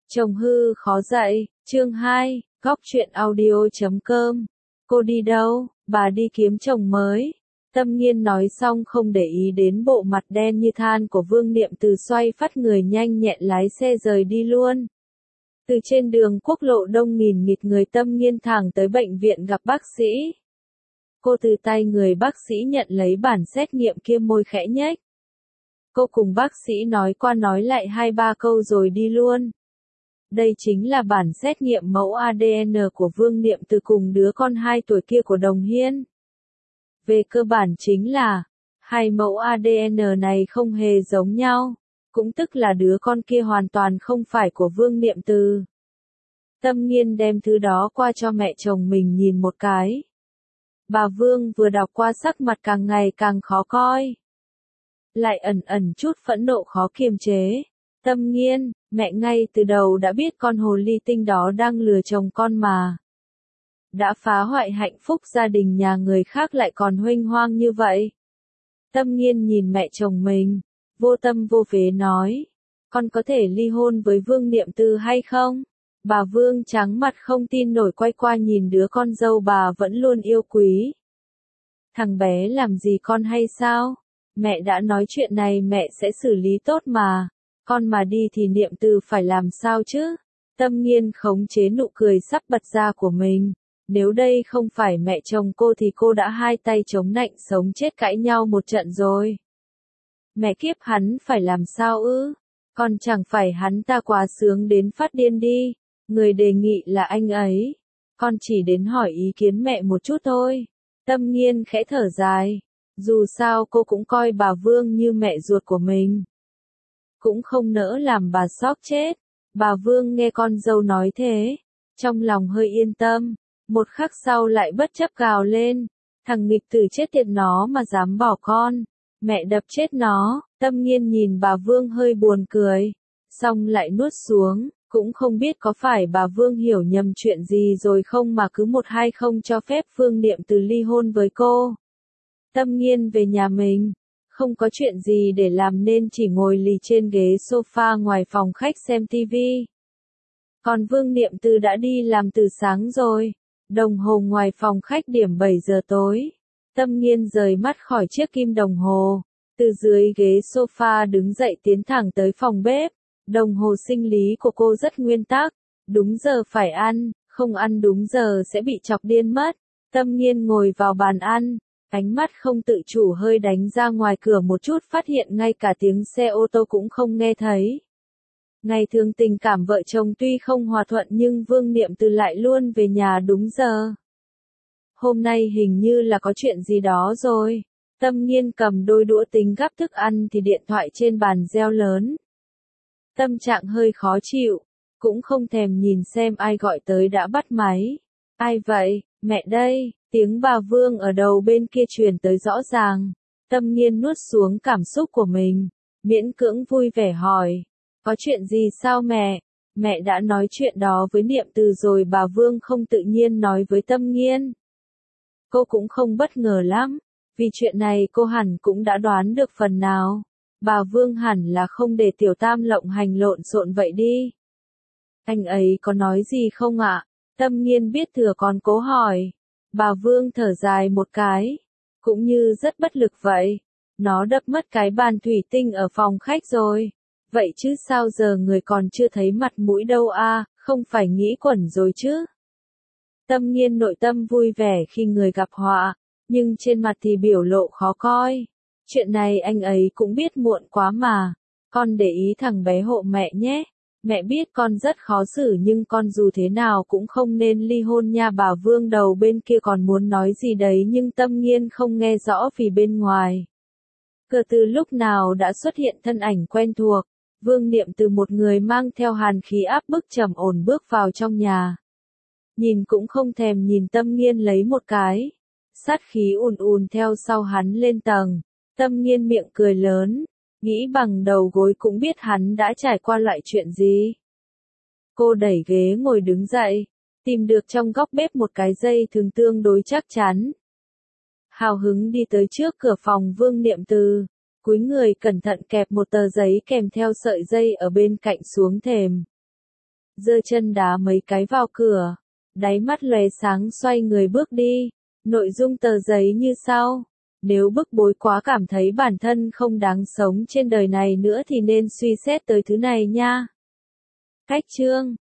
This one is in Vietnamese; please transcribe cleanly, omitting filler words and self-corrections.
Chồng hư khó dạy, chương 2, góc truyện audio.com. Cô đi đâu? Bà đi kiếm chồng mới. Tâm Nghiên nói xong không để ý đến bộ mặt đen như than của Vương Niệm Từ, xoay phát người nhanh nhẹn lái xe rời đi luôn. Từ trên đường quốc lộ đông nghìn nghịt người, Tâm Nghiên thẳng tới bệnh viện gặp bác sĩ. Cô từ tay người bác sĩ nhận lấy bản xét nghiệm kia, môi khẽ nhếch. Cô cùng bác sĩ nói qua nói lại 2-3 câu rồi đi luôn. Đây chính là bản xét nghiệm mẫu ADN của Vương Niệm Từ cùng đứa con 2 tuổi kia của Đồng Hiên. Về cơ bản chính là, hai mẫu ADN này không hề giống nhau, cũng tức là đứa con kia hoàn toàn không phải của Vương Niệm Từ. Tâm Nghiên đem thứ đó qua cho mẹ chồng mình nhìn một cái. Bà Vương vừa đọc qua sắc mặt càng ngày càng khó coi. Lại ẩn ẩn chút phẫn nộ khó kiềm chế. Tâm Nghiên, mẹ ngay từ đầu đã biết con hồ ly tinh đó đang lừa chồng con mà. Đã phá hoại hạnh phúc gia đình nhà người khác lại còn huênh hoang như vậy. Tâm Nghiên nhìn mẹ chồng mình, vô tâm vô phế nói. Con có thể ly hôn với Vương Niệm Từ hay không? Bà Vương trắng mặt không tin nổi quay qua nhìn đứa con dâu bà vẫn luôn yêu quý. Thằng bé làm gì con hay sao? Mẹ đã nói chuyện này mẹ sẽ xử lý tốt mà. Con mà đi thì Niệm Từ phải làm sao chứ? Tâm Nghiên khống chế nụ cười sắp bật ra của mình. Nếu đây không phải mẹ chồng cô thì cô đã hai tay chống nạnh sống chết cãi nhau một trận rồi. Mẹ kiếp, hắn phải làm sao ư? Con chẳng phải hắn ta quá sướng đến phát điên đi. Người đề nghị là anh ấy. Con chỉ đến hỏi ý kiến mẹ một chút thôi. Tâm Nghiên khẽ thở dài. Dù sao cô cũng coi bà Vương như mẹ ruột của mình. Cũng không nỡ làm bà sốc chết. Bà Vương nghe con dâu nói thế, trong lòng hơi yên tâm. Một khắc sau lại bất chấp gào lên. Thằng nghịch tử chết tiệt, nó mà dám bỏ con, mẹ đập chết nó. Tâm Nghiên nhìn bà Vương hơi buồn cười, xong lại nuốt xuống. Cũng không biết có phải bà Vương hiểu nhầm chuyện gì rồi không mà cứ 1-2 không cho phép Vương Niệm Từ ly hôn với cô. Tâm Nghiên về nhà mình, không có chuyện gì để làm nên chỉ ngồi lì trên ghế sofa ngoài phòng khách xem tivi. Còn Vương Niệm Từ đã đi làm từ sáng rồi. Đồng hồ ngoài phòng khách điểm 7 giờ tối. Tâm Nghiên rời mắt khỏi chiếc kim đồng hồ, từ dưới ghế sofa đứng dậy tiến thẳng tới phòng bếp. Đồng hồ sinh lý của cô rất nguyên tắc, đúng giờ phải ăn, không ăn đúng giờ sẽ bị chọc điên mất. Tâm Nghiên ngồi vào bàn ăn, ánh mắt không tự chủ hơi đánh ra ngoài cửa một chút, phát hiện ngay cả tiếng xe ô tô cũng không nghe thấy. Ngày thường tình cảm vợ chồng tuy không hòa thuận nhưng Vương Niệm Từ lại luôn về nhà đúng giờ. Hôm nay hình như là có chuyện gì đó rồi. Tâm Nghiên cầm đôi đũa tính gắp thức ăn thì điện thoại trên bàn reo lớn. Tâm trạng hơi khó chịu, cũng không thèm nhìn xem ai gọi tới đã bắt máy. Ai vậy? Mẹ đây. Tiếng bà Vương ở đầu bên kia truyền tới rõ ràng. Tâm Nghiên nuốt xuống cảm xúc của mình, miễn cưỡng vui vẻ hỏi. Có chuyện gì sao mẹ? Mẹ đã nói chuyện đó với Niệm Từ rồi. Bà Vương không tự nhiên nói với Tâm Nghiên. Cô cũng không bất ngờ lắm, vì chuyện này cô hẳn cũng đã đoán được phần nào. Bà Vương hẳn là không để Tiểu Tam lộng hành lộn xộn vậy đi. Anh ấy có nói gì không ạ? Tâm Nghiên biết thừa còn cố hỏi. Bà Vương thở dài một cái, cũng như rất bất lực vậy. Nó đập mất cái bàn thủy tinh ở phòng khách rồi. Vậy chứ sao giờ người còn chưa thấy mặt mũi đâu à, không phải nghĩ quẩn rồi chứ? Tâm Nghiên nội tâm vui vẻ khi người gặp họa, nhưng trên mặt thì biểu lộ khó coi. Chuyện này anh ấy cũng biết muộn quá mà. Con để ý thằng bé hộ mẹ nhé. Mẹ biết con rất khó xử nhưng con dù thế nào cũng không nên ly hôn nha. Bà Vương đầu bên kia còn muốn nói gì đấy nhưng Tâm Nghiên không nghe rõ vì bên ngoài cửa từ lúc nào đã xuất hiện thân ảnh quen thuộc. Vương Niệm Từ, một người mang theo hàn khí áp bức trầm ổn bước vào trong nhà. Nhìn cũng không thèm nhìn Tâm Nghiên lấy một cái. Sát khí ùn ùn theo sau hắn lên tầng. Tâm Nghiên miệng cười lớn, nghĩ bằng đầu gối cũng biết hắn đã trải qua loại chuyện gì. Cô đẩy ghế ngồi đứng dậy, tìm được trong góc bếp một cái dây thừng tương đối chắc chắn. Hào hứng đi tới trước cửa phòng Vương Niệm Từ, cúi người cẩn thận kẹp một tờ giấy kèm theo sợi dây ở bên cạnh xuống thềm. giơ chân đá mấy cái vào cửa, đáy mắt lóe sáng xoay người bước đi. Nội dung tờ giấy như sau. Nếu bức bối quá cảm thấy bản thân không đáng sống trên đời này nữa thì nên suy xét tới thứ này nha. Cách chương